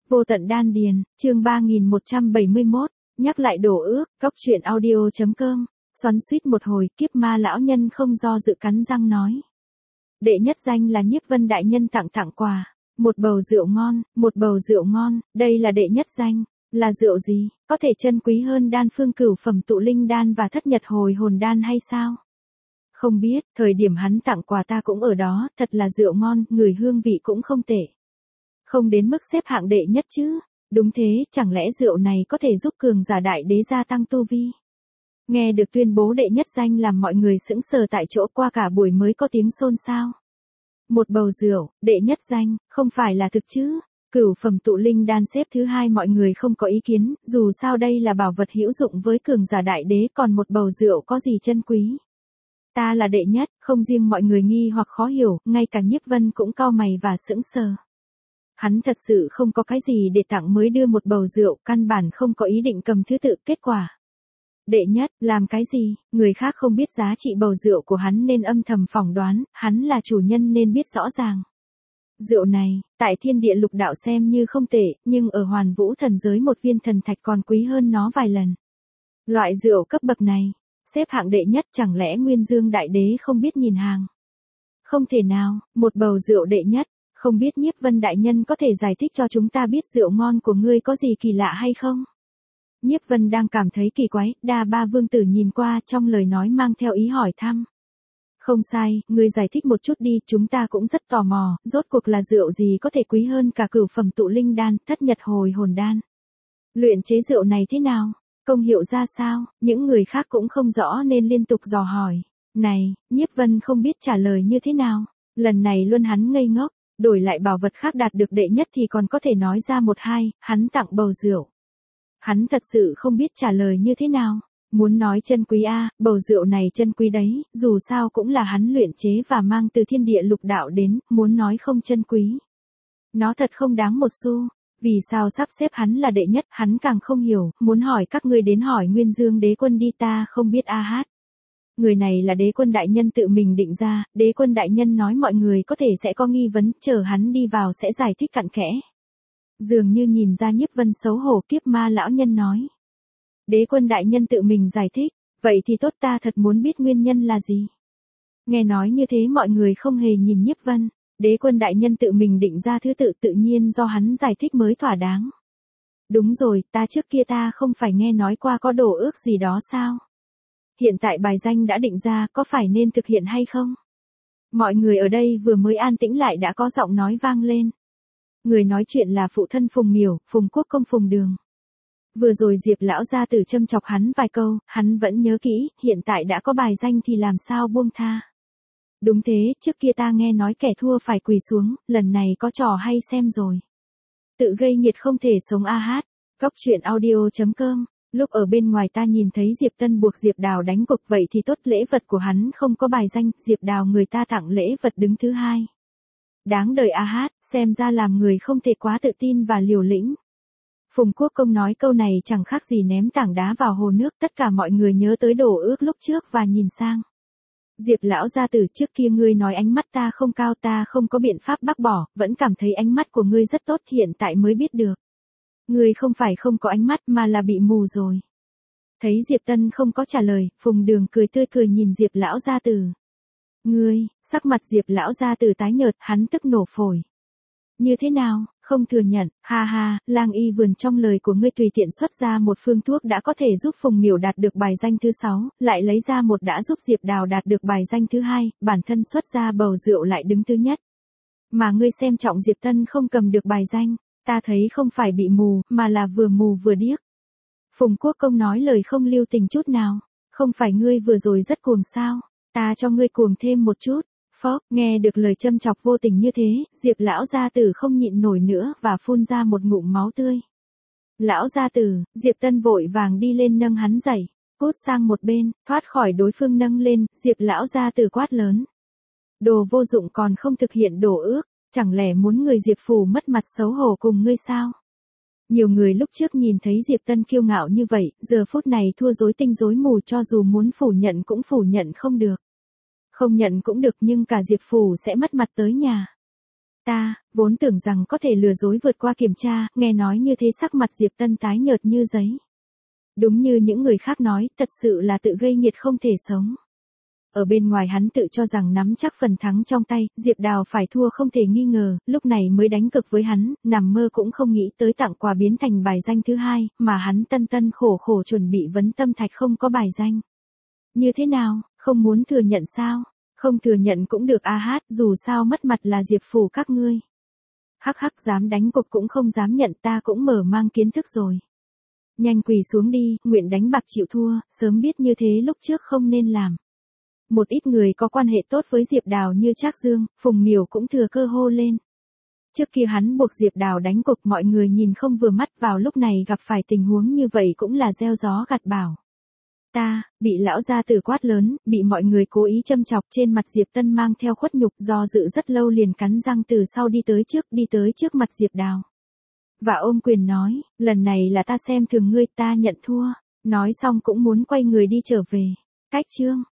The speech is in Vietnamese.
Vô tận đan điền, chương 3171, nhắc lại đổ ước, góc truyện audio.com, xoắn xuýt một hồi, kiếp ma lão nhân không do dự cắn răng nói. Đệ nhất danh là Nhiếp Vân đại nhân tặng quà, một bầu rượu ngon, đây là đệ nhất danh, là rượu gì, có thể chân quý hơn đan phương cửu phẩm tụ linh đan và thất nhật hồi hồn đan hay sao? Không biết, thời điểm hắn tặng quà ta cũng ở đó, thật là rượu ngon, ngửi hương vị cũng không tệ. Không đến mức xếp hạng đệ nhất chứ. Đúng thế, chẳng lẽ rượu này có thể giúp cường giả đại đế gia tăng tu vi? Nghe được tuyên bố đệ nhất danh làm mọi người sững sờ tại chỗ, qua cả buổi mới có tiếng xôn xao. Một bầu rượu, đệ nhất danh, không phải là thực chứ? Cửu phẩm tụ linh đan xếp thứ hai, mọi người không có ý kiến, dù sao đây là bảo vật hữu dụng với cường giả đại đế, còn một bầu rượu có gì chân quý. Ta là đệ nhất, không riêng mọi người nghi hoặc khó hiểu, ngay cả Nhiếp Vân cũng cau mày và sững sờ. Hắn thật sự không có cái gì để tặng mới đưa một bầu rượu, căn bản không có ý định cầm thứ tự, kết quả. Đệ nhất, làm cái gì, người khác không biết giá trị bầu rượu của hắn nên âm thầm phỏng đoán, hắn là chủ nhân nên biết rõ ràng. Rượu này, tại thiên địa lục đạo xem như không tệ, nhưng ở Hoàn Vũ thần giới một viên thần thạch còn quý hơn nó vài lần. Loại rượu cấp bậc này, xếp hạng đệ nhất, chẳng lẽ Nguyên Dương đại đế không biết nhìn hàng? Không thể nào, một bầu rượu đệ nhất. Không biết Nhiếp Vân đại nhân có thể giải thích cho chúng ta biết rượu ngon của ngươi có gì kỳ lạ hay không? Nhiếp Vân đang cảm thấy kỳ quái, Đa Ba Vương tử nhìn qua, trong lời nói mang theo ý hỏi thăm. Không sai, ngươi giải thích một chút đi, chúng ta cũng rất tò mò, rốt cuộc là rượu gì có thể quý hơn cả cửu phẩm tụ linh đan, thất nhật hồi hồn đan. Luyện chế rượu này thế nào? Công hiệu ra sao? Những người khác cũng không rõ nên liên tục dò hỏi. Này, Nhiếp Vân không biết trả lời như thế nào. Lần này luôn hắn ngây ngốc. Đổi lại bảo vật khác đạt được đệ nhất thì còn có thể nói ra một hai, hắn tặng bầu rượu. Hắn thật sự không biết trả lời như thế nào. Muốn nói chân quý bầu rượu này chân quý đấy, dù sao cũng là hắn luyện chế và mang từ thiên địa lục đạo đến, muốn nói không chân quý. Nó thật không đáng một xu. Vì sao sắp xếp hắn là đệ nhất, hắn càng không hiểu, muốn hỏi các ngươi đến hỏi Nguyên Dương đế quân đi, ta không biết hát. Người này là đế quân đại nhân tự mình định ra, đế quân đại nhân nói mọi người có thể sẽ có nghi vấn, chờ hắn đi vào sẽ giải thích cặn kẽ. Dường như nhìn ra Nhiếp Vân xấu hổ, kiếp ma lão nhân nói. Đế quân đại nhân tự mình giải thích, vậy thì tốt, ta thật muốn biết nguyên nhân là gì. Nghe nói như thế mọi người không hề nhìn Nhiếp Vân, đế quân đại nhân tự mình định ra thứ tự, tự nhiên do hắn giải thích mới thỏa đáng. Đúng rồi, ta trước kia ta không phải nghe nói qua có đổ ước gì đó sao? Hiện tại bài danh đã định ra, có phải nên thực hiện hay không? Mọi người ở đây vừa mới an tĩnh lại đã có giọng nói vang lên. Người nói chuyện là phụ thân Phùng Miểu, Phùng Quốc công Phùng Đường. Vừa rồi Diệp lão gia tử châm chọc hắn vài câu, hắn vẫn nhớ kỹ, hiện tại đã có bài danh thì làm sao buông tha. Đúng thế, trước kia ta nghe nói kẻ thua phải quỳ xuống, lần này có trò hay xem rồi. Tự gây nghiệt không thể sống hát. Góc truyện audio.com. Lúc ở bên ngoài ta nhìn thấy Diệp Tân buộc Diệp Đào đánh gục, vậy thì tốt, lễ vật của hắn không có bài danh, Diệp Đào người ta tặng lễ vật đứng thứ hai. Đáng đời hát, xem ra làm người không thể quá tự tin và liều lĩnh. Phùng Quốc công nói câu này chẳng khác gì ném tảng đá vào hồ nước, tất cả mọi người nhớ tới đổ ước lúc trước và nhìn sang. Diệp lão gia tử, trước kia ngươi nói ánh mắt ta không cao, ta không có biện pháp bác bỏ, vẫn cảm thấy ánh mắt của ngươi rất tốt, hiện tại mới biết được. Ngươi không phải không có ánh mắt mà là bị mù rồi. Thấy Diệp Tân không có trả lời, Phùng Đường cười tươi cười nhìn Diệp lão gia tử. Ngươi, sắc mặt Diệp lão gia tử tái nhợt, hắn tức nổ phổi. Như thế nào, không thừa nhận, ha ha, Lang Y vườn, trong lời của ngươi tùy tiện xuất ra một phương thuốc đã có thể giúp Phùng Miểu đạt được bài danh thứ 6, lại lấy ra một đã giúp Diệp Đào đạt được bài danh thứ 2, bản thân xuất ra bầu rượu lại đứng thứ nhất. Mà ngươi xem trọng Diệp Tân không cầm được bài danh. Ta thấy không phải bị mù, mà là vừa mù vừa điếc. Phùng Quốc công nói lời không lưu tình chút nào. Không phải ngươi vừa rồi rất cuồng sao? Ta cho ngươi cuồng thêm một chút. Phốc, nghe được lời châm chọc vô tình như thế, Diệp lão gia tử không nhịn nổi nữa và phun ra một ngụm máu tươi. Lão gia tử, Diệp Tân vội vàng đi lên nâng hắn dậy, cút sang một bên, thoát khỏi đối phương nâng lên, Diệp lão gia tử quát lớn. Đồ vô dụng còn không thực hiện đổ ước. Chẳng lẽ muốn người Diệp phủ mất mặt xấu hổ cùng ngươi sao? Nhiều người lúc trước nhìn thấy Diệp Tân kiêu ngạo như vậy, giờ phút này thua rối tinh rối mù, cho dù muốn phủ nhận cũng phủ nhận không được. Không nhận cũng được, nhưng cả Diệp phủ sẽ mất mặt tới nhà. Ta, vốn tưởng rằng có thể lừa dối vượt qua kiểm tra, nghe nói như thế sắc mặt Diệp Tân tái nhợt như giấy. Đúng như những người khác nói, thật sự là tự gây nghiệt không thể sống. Ở bên ngoài hắn tự cho rằng nắm chắc phần thắng trong tay, Diệp Đào phải thua không thể nghi ngờ, lúc này mới đánh cực với hắn, nằm mơ cũng không nghĩ tới tặng quà biến thành bài danh thứ hai, mà hắn tân tân khổ khổ chuẩn bị vấn tâm thạch không có bài danh. Như thế nào, không muốn thừa nhận sao? Không thừa nhận cũng được a hát, dù sao mất mặt là Diệp phủ các ngươi. Hắc hắc, dám đánh cuộc cũng không dám nhận, ta cũng mở mang kiến thức rồi. Nhanh quỳ xuống đi, nguyện đánh bạc chịu thua, sớm biết như thế lúc trước không nên làm. Một ít người có quan hệ tốt với Diệp Đào như Trác Dương, Phùng Miểu cũng thừa cơ hô lên. Trước kia hắn buộc Diệp Đào đánh cuộc, mọi người nhìn không vừa mắt, vào lúc này gặp phải tình huống như vậy cũng là gieo gió gặt bão. Ta, bị lão gia tử quát lớn, bị mọi người cố ý châm chọc, trên mặt Diệp Tân mang theo khuất nhục, do dự rất lâu liền cắn răng từ sau đi tới trước mặt Diệp Đào. Và ôm quyền nói, lần này là ta xem thường ngươi, ta nhận thua. Nói xong cũng muốn quay người đi trở về. Cách chương